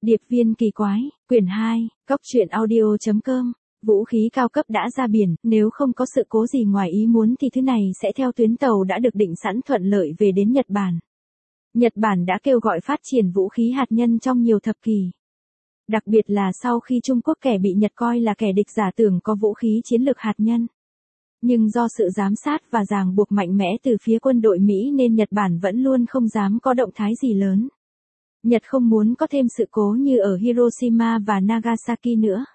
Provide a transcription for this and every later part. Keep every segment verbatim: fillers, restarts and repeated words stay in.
Điệp viên kỳ quái, quyển hai, cóc truyện audio chấm com. Vũ khí cao cấp đã ra biển, nếu không có sự cố gì ngoài ý muốn thì thứ này sẽ theo tuyến tàu đã được định sẵn thuận lợi về đến Nhật Bản. Nhật Bản đã kêu gọi phát triển vũ khí hạt nhân trong nhiều thập kỷ. Đặc biệt là sau khi Trung Quốc kẻ bị Nhật coi là kẻ địch giả tưởng có vũ khí chiến lược hạt nhân. Nhưng do sự giám sát và ràng buộc mạnh mẽ từ phía quân đội Mỹ nên Nhật Bản vẫn luôn không dám có động thái gì lớn. Nhật không muốn có thêm sự cố như ở Hiroshima và Nagasaki nữa.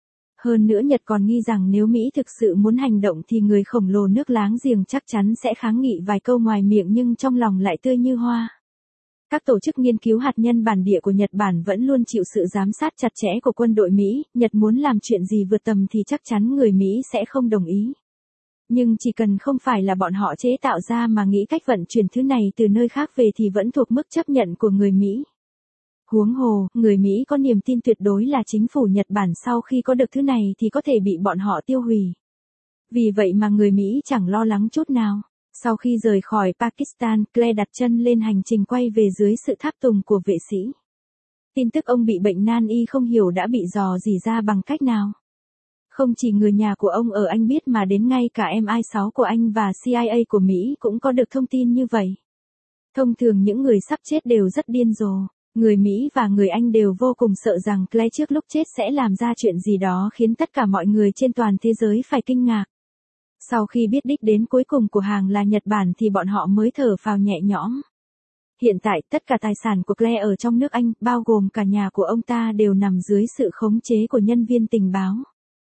Hơn nữa Nhật còn nghi rằng nếu Mỹ thực sự muốn hành động thì người khổng lồ nước láng giềng chắc chắn sẽ kháng nghị vài câu ngoài miệng nhưng trong lòng lại tươi như hoa. Các tổ chức nghiên cứu hạt nhân bản địa của Nhật Bản vẫn luôn chịu sự giám sát chặt chẽ của quân đội Mỹ, Nhật muốn làm chuyện gì vượt tầm thì chắc chắn người Mỹ sẽ không đồng ý. Nhưng chỉ cần không phải là bọn họ chế tạo ra mà nghĩ cách vận chuyển thứ này từ nơi khác về thì vẫn thuộc mức chấp nhận của người Mỹ. Huống hồ, người Mỹ có niềm tin tuyệt đối là chính phủ Nhật Bản sau khi có được thứ này thì có thể bị bọn họ tiêu hủy. Vì vậy mà người Mỹ chẳng lo lắng chút nào. Sau khi rời khỏi Pakistan, Claire đặt chân lên hành trình quay về dưới sự tháp tùng của vệ sĩ. Tin tức ông bị bệnh nan y không hiểu đã bị dò dỉ ra bằng cách nào. Không chỉ người nhà của ông ở Anh biết mà đến ngay cả em i sáu của Anh và C I A của Mỹ cũng có được thông tin như vậy. Thông thường những người sắp chết đều rất điên rồ. Người Mỹ và người Anh đều vô cùng sợ rằng Claire trước lúc chết sẽ làm ra chuyện gì đó khiến tất cả mọi người trên toàn thế giới phải kinh ngạc. Sau khi biết đích đến cuối cùng của hàng là Nhật Bản thì bọn họ mới thở phào nhẹ nhõm. Hiện tại tất cả tài sản của Claire ở trong nước Anh, bao gồm cả nhà của ông ta đều nằm dưới sự khống chế của nhân viên tình báo.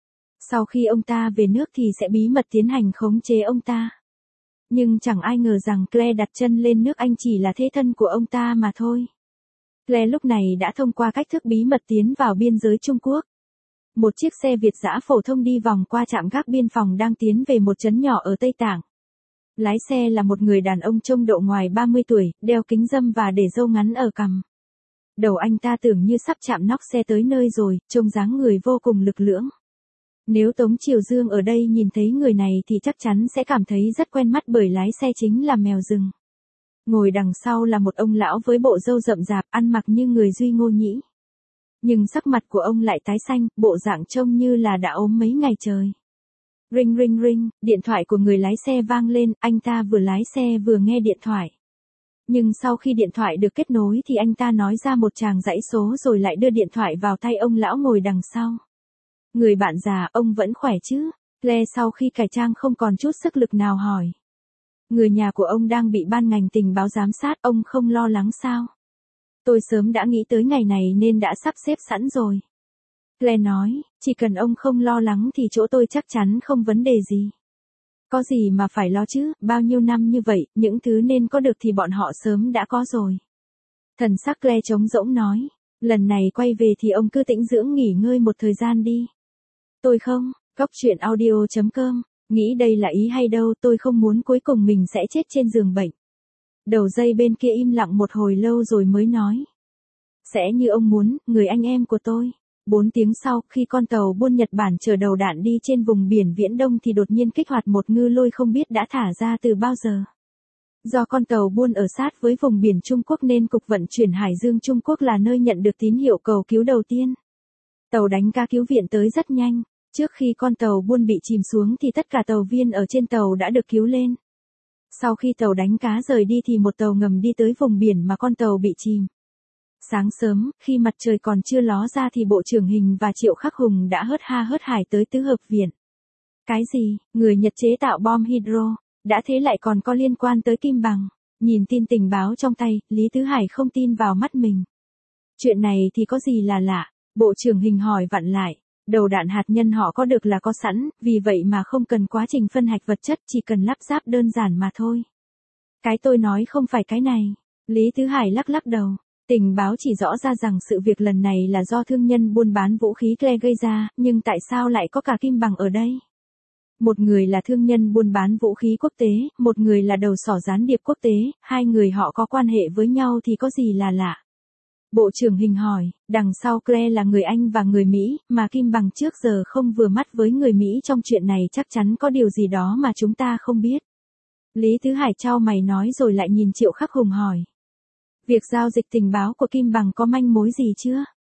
Sau khi ông ta về nước thì sẽ bí mật tiến hành khống chế ông ta. Nhưng chẳng ai ngờ rằng Claire đặt chân lên nước Anh chỉ là thế thân của ông ta mà thôi. Claire lúc này đã thông qua cách thức bí mật tiến vào biên giới Trung Quốc. Một chiếc xe Việt dã phổ thông đi vòng qua trạm gác biên phòng đang tiến về một trấn nhỏ ở Tây Tạng. Lái xe là một người đàn ông trông độ ngoài ba mươi tuổi, đeo kính râm và để râu ngắn ở cằm. Đầu anh ta tưởng như sắp chạm nóc xe tới nơi rồi, trông dáng người vô cùng lực lưỡng. Nếu Tống Triều Dương ở đây nhìn thấy người này thì chắc chắn sẽ cảm thấy rất quen mắt bởi lái xe chính là mèo rừng. Ngồi đằng sau là một ông lão với bộ râu rậm rạp, ăn mặc như người Duy Ngô Nhĩ. Nhưng sắc mặt của ông lại tái xanh, bộ dạng trông như là đã ốm mấy ngày trời. Ring ring ring, điện thoại của người lái xe vang lên, anh ta vừa lái xe vừa nghe điện thoại. Nhưng sau khi điện thoại được kết nối thì anh ta nói ra một tràng dãy số rồi lại đưa điện thoại vào tay ông lão ngồi đằng sau. Người bạn già, ông vẫn khỏe chứ? Claire sau khi cải trang không còn chút sức lực nào hỏi. Người nhà của ông đang bị ban ngành tình báo giám sát, ông không lo lắng sao? Tôi sớm đã nghĩ tới ngày này nên đã sắp xếp sẵn rồi. Claire nói, chỉ cần ông không lo lắng thì chỗ tôi chắc chắn không vấn đề gì. Có gì mà phải lo chứ, bao nhiêu năm như vậy, những thứ nên có được thì bọn họ sớm đã có rồi. Thần sắc Claire trống rỗng nói, lần này quay về thì ông cứ tĩnh dưỡng nghỉ ngơi một thời gian đi. Tôi không, cóc truyện audio chấm com, nghĩ đây là ý hay đâu, tôi không muốn cuối cùng mình sẽ chết trên giường bệnh. Đầu dây bên kia im lặng một hồi lâu rồi mới nói. Sẽ như ông muốn, người anh em của tôi. Bốn tiếng sau, khi con tàu buôn Nhật Bản chở đầu đạn đi trên vùng biển Viễn Đông thì đột nhiên kích hoạt một ngư lôi không biết đã thả ra từ bao giờ. Do con tàu buôn ở sát với vùng biển Trung Quốc nên Cục Vận chuyển Hải dương Trung Quốc là nơi nhận được tín hiệu cầu cứu đầu tiên. Tàu đánh cá cứu viện tới rất nhanh. Trước khi con tàu buôn bị chìm xuống thì tất cả tàu viên ở trên tàu đã được cứu lên. Sau khi tàu đánh cá rời đi thì một tàu ngầm đi tới vùng biển mà con tàu bị chìm. Sáng sớm, khi mặt trời còn chưa ló ra thì Bộ trưởng Hình và Triệu Khắc Hùng đã hớt ha hớt hải tới tứ hợp viện. Cái gì, người Nhật chế tạo bom hydro, đã thế lại còn có liên quan tới Kim Bằng. Nhìn tin tình báo trong tay, Lý Tứ Hải không tin vào mắt mình. Chuyện này thì có gì là lạ, Bộ trưởng Hình hỏi vặn lại. Đầu đạn hạt nhân họ có được là có sẵn, vì vậy mà không cần quá trình phân hạch vật chất, chỉ cần lắp ráp đơn giản mà thôi. Cái tôi nói không phải cái này. Lý Tứ Hải lắc lắc đầu. Tình báo chỉ rõ ra rằng sự việc lần này là do thương nhân buôn bán vũ khí Claire gây ra, nhưng tại sao lại có cả Kim Bằng ở đây? Một người là thương nhân buôn bán vũ khí quốc tế, một người là đầu sỏ gián điệp quốc tế, hai người họ có quan hệ với nhau thì có gì là lạ? Bộ trưởng Hình hỏi, đằng sau Claire là người Anh và người Mỹ, mà Kim Bằng trước giờ không vừa mắt với người Mỹ trong chuyện này chắc chắn có điều gì đó mà chúng ta không biết. Lý Tứ Hải chau mày nói rồi lại nhìn Triệu Khắc Hùng hỏi. Việc giao dịch tình báo của Kim Bằng có manh mối gì chưa?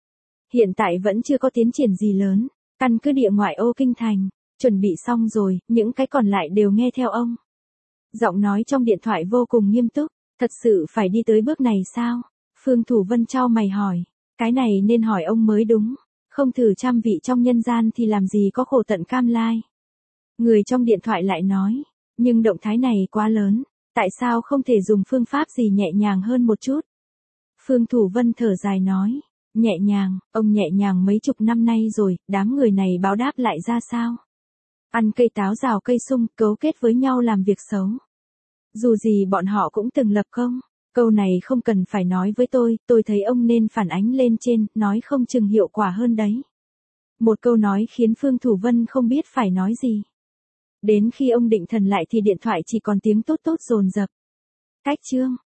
Hiện tại vẫn chưa có tiến triển gì lớn, căn cứ địa ngoại ô kinh thành, chuẩn bị xong rồi, những cái còn lại đều nghe theo ông. Giọng nói trong điện thoại vô cùng nghiêm túc, thật sự phải đi tới bước này sao? Phương Thủ Vân chau mày hỏi, cái này nên hỏi ông mới đúng, không thử trăm vị trong nhân gian thì làm gì có khổ tận cam lai. Người trong điện thoại lại nói, nhưng động thái này quá lớn, tại sao không thể dùng phương pháp gì nhẹ nhàng hơn một chút? Phương Thủ Vân thở dài nói, nhẹ nhàng, ông nhẹ nhàng mấy chục năm nay rồi, đám người này báo đáp lại ra sao? Ăn cây táo rào cây sung, cấu kết với nhau làm việc xấu. Dù gì bọn họ cũng từng lập công, câu này không cần phải nói với tôi, tôi thấy ông nên phản ánh lên trên, nói không chừng hiệu quả hơn đấy. Một câu nói khiến Phương Thủ Vân không biết phải nói gì. Đến khi ông định thần lại thì điện thoại chỉ còn tiếng tốt tốt dồn dập. Cách chương